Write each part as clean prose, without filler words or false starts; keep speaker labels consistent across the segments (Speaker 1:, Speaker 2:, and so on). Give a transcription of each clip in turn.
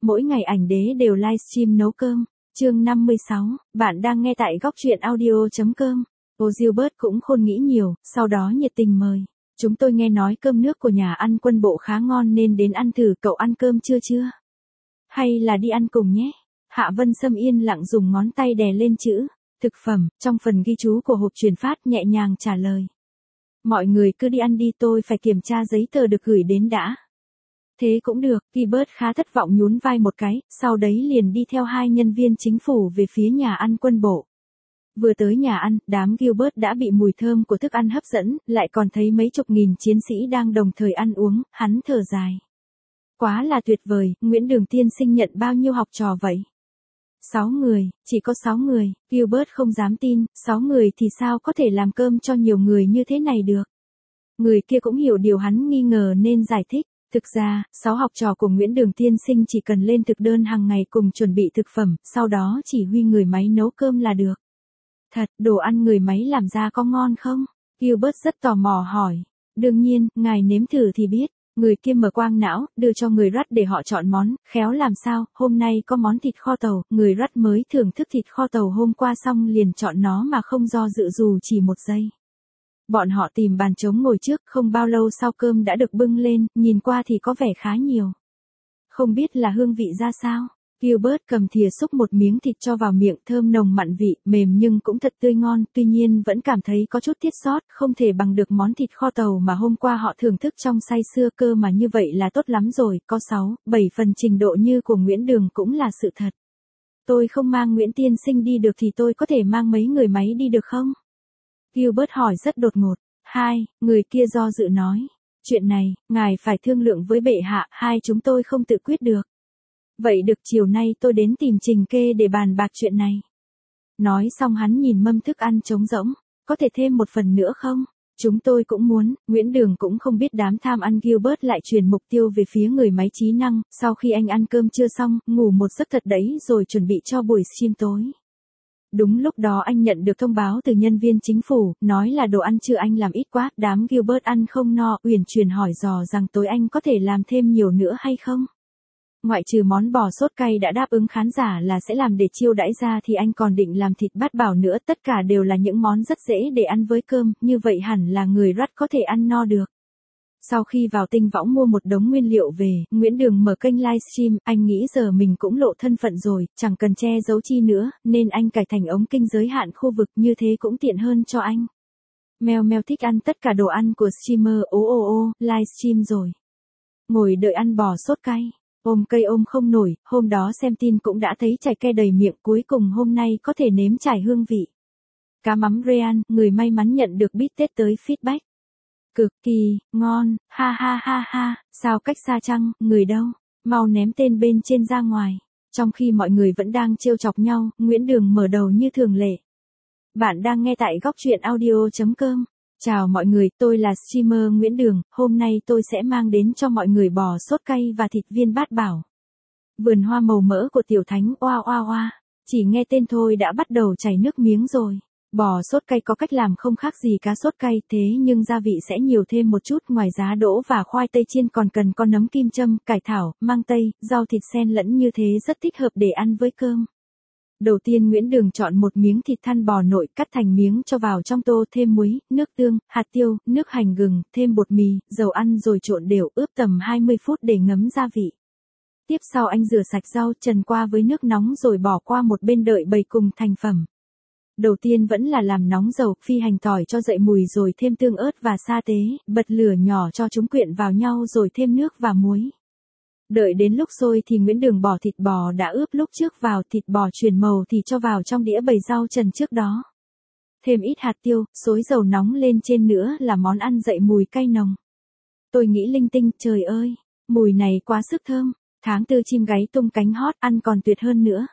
Speaker 1: mỗi ngày ảnh đế đều livestream nấu cơm. Chương 56, bạn đang nghe tại góc truyện audio.com. Cô Gilbert cũng khôn nghĩ nhiều, sau đó nhiệt tình mời. Chúng tôi nghe nói cơm nước của nhà ăn quân bộ khá ngon nên đến ăn thử, cậu ăn cơm chưa? Hay là đi ăn cùng nhé? Hạ Vân Sâm yên lặng dùng ngón tay đè lên chữ thực phẩm, trong phần ghi chú của hộp truyền phát nhẹ nhàng trả lời. Mọi người cứ đi ăn đi, tôi phải kiểm tra giấy tờ được gửi đến đã. Thế cũng được, Gilbert khá thất vọng nhún vai một cái, sau đấy liền đi theo hai nhân viên chính phủ về phía nhà ăn quân bộ. Vừa tới nhà ăn, đám Gilbert đã bị mùi thơm của thức ăn hấp dẫn, lại còn thấy mấy chục nghìn chiến sĩ đang đồng thời ăn uống, hắn thở dài. Quá là tuyệt vời, Nguyễn Đường tiên sinh nhận bao nhiêu học trò vậy? 6 người, chỉ có 6 người, Gilbert không dám tin, 6 người thì sao có thể làm cơm cho nhiều người như thế này được? Người kia cũng hiểu điều hắn nghi ngờ nên giải thích. Thực ra, 6 học trò của Nguyễn Đường tiên sinh chỉ cần lên thực đơn hàng ngày cùng chuẩn bị thực phẩm, sau đó chỉ huy người máy nấu cơm là được. Thật, đồ ăn người máy làm ra có ngon không? Gilbert rất tò mò hỏi. Đương nhiên, ngài nếm thử thì biết. Người kia mở quang não, đưa cho người Rudd để họ chọn món, khéo làm sao, hôm nay có món thịt kho tàu, người Rudd mới thưởng thức thịt kho tàu hôm qua xong liền chọn nó mà không do dự dù chỉ một giây. Bọn họ tìm bàn trống ngồi trước, không bao lâu sau cơm đã được bưng lên, nhìn qua thì có vẻ khá nhiều. Không biết là hương vị ra sao? Gilbert cầm thìa xúc một miếng thịt cho vào miệng, thơm nồng mặn vị, mềm nhưng cũng thật tươi ngon, tuy nhiên vẫn cảm thấy có chút thiếu sót, không thể bằng được món thịt kho tàu mà hôm qua họ thưởng thức trong say sưa, cơ mà như vậy là tốt lắm rồi, có 6, 7 phần trình độ như của Nguyễn Đường cũng là sự thật. Tôi không mang Nguyễn tiên sinh đi được thì tôi có thể mang mấy người máy đi được không? Gilbert hỏi rất đột ngột. Người kia do dự nói. Chuyện này, ngài phải thương lượng với bệ hạ, hai chúng tôi không tự quyết được. Vậy được, chiều nay tôi đến tìm Trình Kê để bàn bạc chuyện này. Nói xong hắn nhìn mâm thức ăn trống rỗng. Có thể thêm một phần nữa không? Chúng tôi cũng muốn. Nguyễn Đường cũng không biết đám tham ăn Gilbert lại chuyển mục tiêu về phía người máy trí năng. Sau khi anh ăn cơm trưa xong, ngủ một giấc thật đấy rồi chuẩn bị cho buổi stream tối. Đúng lúc đó anh nhận được thông báo từ nhân viên chính phủ, nói là đồ ăn trưa anh làm ít quá, đám Gilbert ăn không no, uyển chuyển hỏi dò rằng tối anh có thể làm thêm nhiều nữa hay không? Ngoại trừ món bò sốt cay đã đáp ứng khán giả là sẽ làm để chiêu đãi ra thì anh còn định làm thịt bát bảo nữa, tất cả đều là những món rất dễ để ăn với cơm, như vậy hẳn là người Rudd có thể ăn no được. Sau khi vào Tinh Võng mua một đống nguyên liệu về, Nguyễn Đường mở kênh livestream, anh nghĩ giờ mình cũng lộ thân phận rồi, chẳng cần che giấu chi nữa, nên anh cải thành ống kinh giới hạn khu vực, như thế cũng tiện hơn cho anh. Mèo mèo thích ăn tất cả đồ ăn của streamer, livestream rồi. Ngồi đợi ăn bò sốt cay, ôm cây ôm không nổi, hôm đó xem tin cũng đã thấy chảy ke đầy miệng, cuối cùng hôm nay có thể nếm trải hương vị. Cá mắm Ryan, người may mắn nhận được bít tết tới feedback. Cực kỳ, ngon, ha, sao cách xa chăng, người đâu, mau ném tên bên trên ra ngoài. Trong khi mọi người vẫn đang trêu chọc nhau, Nguyễn Đường mở đầu như thường lệ. Bạn đang nghe tại góc truyện audio.com. Chào mọi người, tôi là streamer Nguyễn Đường, hôm nay tôi sẽ mang đến cho mọi người bò sốt cay và thịt viên bát bảo. Vườn hoa màu mỡ của Tiểu Thánh, oa, chỉ nghe tên thôi đã bắt đầu chảy nước miếng rồi. Bò sốt cay có cách làm không khác gì cá sốt cay, thế nhưng gia vị sẽ nhiều thêm một chút, ngoài giá đỗ và khoai tây chiên còn cần con nấm kim châm, cải thảo, mang tây, rau thịt xen lẫn như thế rất thích hợp để ăn với cơm. Đầu tiên Nguyễn Đường chọn một miếng thịt thăn bò nội, cắt thành miếng cho vào trong tô, thêm muối, nước tương, hạt tiêu, nước hành gừng, thêm bột mì, dầu ăn rồi trộn đều, ướp tầm 20 phút để ngấm gia vị. Tiếp sau anh rửa sạch rau, trần qua với nước nóng rồi bỏ qua một bên đợi bầy cùng thành phẩm. Đầu tiên vẫn là làm nóng dầu, phi hành tỏi cho dậy mùi rồi thêm tương ớt và sa tế, bật lửa nhỏ cho chúng quyện vào nhau rồi thêm nước và muối. Đợi đến lúc sôi thì Nguyễn Đường bỏ thịt bò đã ướp lúc trước vào, thịt bò chuyển màu thì cho vào trong đĩa bầy rau trần trước đó. Thêm ít hạt tiêu, xối dầu nóng lên trên nữa là món ăn dậy mùi cay nồng. Tôi nghĩ linh tinh, trời ơi, mùi này quá sức thơm, tháng tư chim gáy tung cánh hót, ăn còn tuyệt hơn nữa.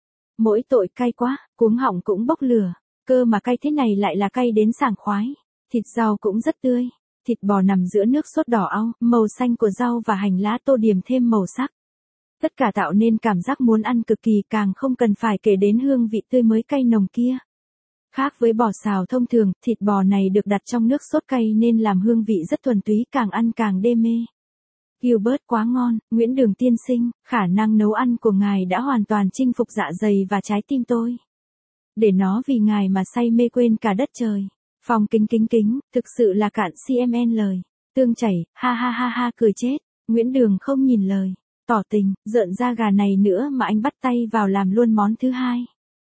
Speaker 1: Mỗi tội cay quá, cuống họng cũng bốc lửa, cơ mà cay thế này lại là cay đến sảng khoái. Thịt rau cũng rất tươi, thịt bò nằm giữa nước sốt đỏ au, màu xanh của rau và hành lá tô điểm thêm màu sắc. Tất cả tạo nên cảm giác muốn ăn cực kỳ, càng không cần phải kể đến hương vị tươi mới cay nồng kia. Khác với bò xào thông thường, thịt bò này được đặt trong nước sốt cay nên làm hương vị rất thuần túy, càng ăn càng đê mê. Gilbert quá ngon, Nguyễn Đường tiên sinh, khả năng nấu ăn của ngài đã hoàn toàn chinh phục dạ dày và trái tim tôi. Để nó vì ngài mà say mê quên cả đất trời. Phong kính, thực sự là cạn CMN lời. Tương chảy, ha ha ha ha cười chết. Nguyễn Đường không nhìn lời. Tỏ tình, rợn da gà này nữa mà anh bắt tay vào làm luôn món thứ hai.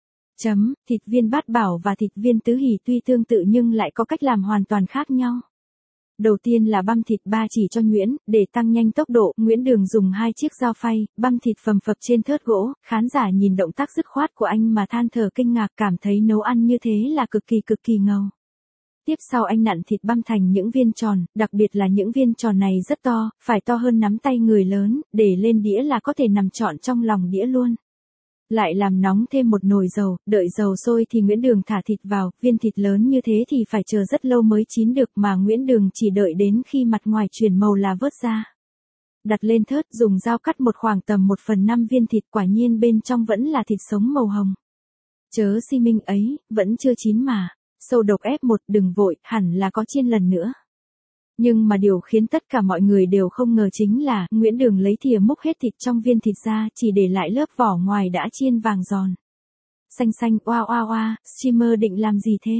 Speaker 1: Thịt viên bát bảo và thịt viên tứ hỷ tuy tương tự nhưng lại có cách làm hoàn toàn khác nhau. Đầu tiên là băm thịt ba chỉ cho nhuyễn, để tăng nhanh tốc độ, Nguyễn Đường dùng 2 chiếc dao phay, băm thịt phầm phập trên thớt gỗ, khán giả nhìn động tác dứt khoát của anh mà than thở kinh ngạc, cảm thấy nấu ăn như thế là cực kỳ ngầu. Tiếp sau anh nặn thịt băm thành những viên tròn, đặc biệt là những viên tròn này rất to, phải to hơn nắm tay người lớn, để lên đĩa là có thể nằm trọn trong lòng đĩa luôn. Lại làm nóng thêm một nồi dầu, đợi dầu sôi thì Nguyễn Đường thả thịt vào, viên thịt lớn như thế thì phải chờ rất lâu mới chín được mà Nguyễn Đường chỉ đợi đến khi mặt ngoài chuyển màu là vớt ra. Đặt lên thớt dùng dao cắt một khoảng tầm 1/5 viên thịt, quả nhiên bên trong vẫn là thịt sống màu hồng. Chớ si minh ấy, vẫn chưa chín mà. Sâu độc F1 đừng vội, hẳn là có chiên lần nữa. Nhưng mà điều khiến tất cả mọi người đều không ngờ chính là Nguyễn Đường lấy thìa múc hết thịt trong viên thịt ra, chỉ để lại lớp vỏ ngoài đã chiên vàng giòn. Xanh, oa, streamer định làm gì thế?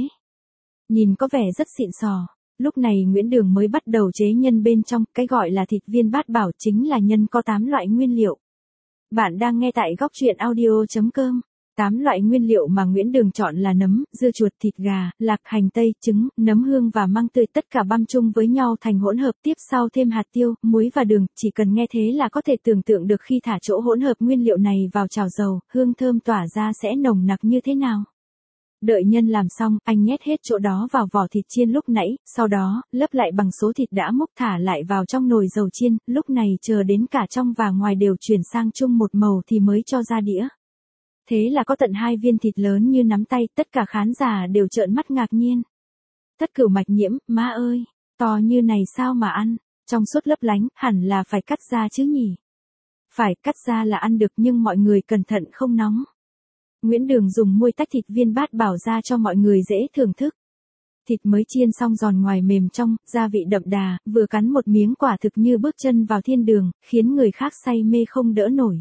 Speaker 1: Nhìn có vẻ rất xịn sò. Lúc này Nguyễn Đường mới bắt đầu chế nhân bên trong, cái gọi là thịt viên bát bảo chính là nhân có 8 loại nguyên liệu. Bạn đang nghe tại góc truyện audio.com. 8 loại nguyên liệu mà Nguyễn Đường chọn là nấm, dưa chuột, thịt gà, lạc, hành tây, trứng, nấm hương và măng tươi, tất cả băm chung với nhau thành hỗn hợp, tiếp sau thêm hạt tiêu, muối và đường, chỉ cần nghe thế là có thể tưởng tượng được khi thả chỗ hỗn hợp nguyên liệu này vào chảo dầu, hương thơm tỏa ra sẽ nồng nặc như thế nào. Đợi nhân làm xong, anh nhét hết chỗ đó vào vỏ thịt chiên lúc nãy, sau đó, lấp lại bằng số thịt đã múc thả lại vào trong nồi dầu chiên, lúc này chờ đến cả trong và ngoài đều chuyển sang chung một màu thì mới cho ra đĩa. Thế là có tận 2 viên thịt lớn như nắm tay, tất cả khán giả đều trợn mắt ngạc nhiên. Thất cửu mạch nhiễm, má ơi, to như này sao mà ăn, trong suốt lấp lánh, hẳn là phải cắt ra chứ nhỉ. Phải, cắt ra là ăn được nhưng mọi người cẩn thận không nóng. Nguyễn Đường dùng muôi tách thịt viên bát bảo ra cho mọi người dễ thưởng thức. Thịt mới chiên xong giòn ngoài mềm trong, gia vị đậm đà, vừa cắn một miếng quả thực như bước chân vào thiên đường, khiến người khác say mê không đỡ nổi.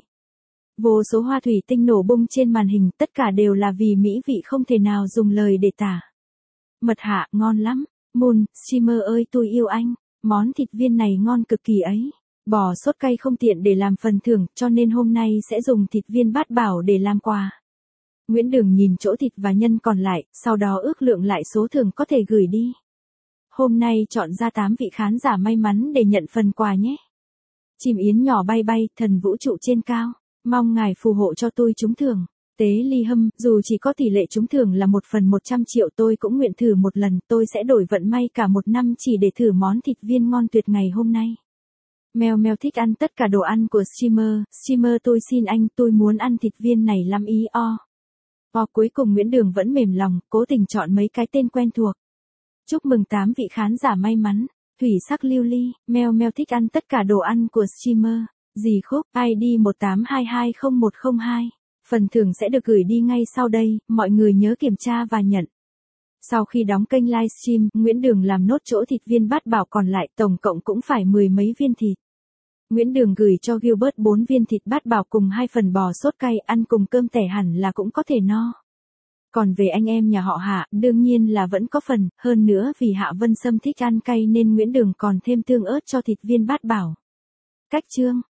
Speaker 1: Vô số hoa thủy tinh nổ bung trên màn hình, tất cả đều là vì mỹ vị không thể nào dùng lời để tả. Mật hạ, ngon lắm. Moon, streamer ơi tôi yêu anh. Món thịt viên này ngon cực kỳ ấy. Bò sốt cay không tiện để làm phần thưởng, cho nên hôm nay sẽ dùng thịt viên bát bảo để làm quà. Nguyễn Đường nhìn chỗ thịt và nhân còn lại, sau đó ước lượng lại số thưởng có thể gửi đi. Hôm nay chọn ra 8 vị khán giả may mắn để nhận phần quà nhé. Chim yến nhỏ bay bay, thần vũ trụ trên cao. Mong ngài phù hộ cho tôi trúng thưởng. Tế ly hâm, dù chỉ có tỷ lệ trúng thưởng là 1/100 triệu tôi cũng nguyện thử một lần, tôi sẽ đổi vận may cả một năm chỉ để thử món thịt viên ngon tuyệt ngày hôm nay. Mèo thích ăn tất cả đồ ăn của streamer tôi xin anh, tôi muốn ăn thịt viên này lắm ý o. Cuối cùng Nguyễn Đường vẫn mềm lòng, cố tình chọn mấy cái tên quen thuộc. Chúc mừng 8 vị khán giả may mắn. Thủy sắc lưu ly, mèo thích ăn tất cả đồ ăn của streamer. Dì Khúc, ID 182200102. Phần thưởng sẽ được gửi đi ngay sau đây, mọi người nhớ kiểm tra và nhận. Sau khi đóng kênh livestream, Nguyễn Đường làm nốt chỗ thịt viên bát bảo còn lại, tổng cộng cũng phải 10 mấy viên thịt. Nguyễn Đường gửi cho Gilbert 4 viên thịt bát bảo cùng 2 phần bò sốt cay, ăn cùng cơm tẻ hẳn là cũng có thể no. Còn về anh em nhà họ Hạ, đương nhiên là vẫn có phần, hơn nữa vì Hạ Vân Sâm thích ăn cay nên Nguyễn Đường còn thêm tương ớt cho thịt viên bát bảo. Cách chương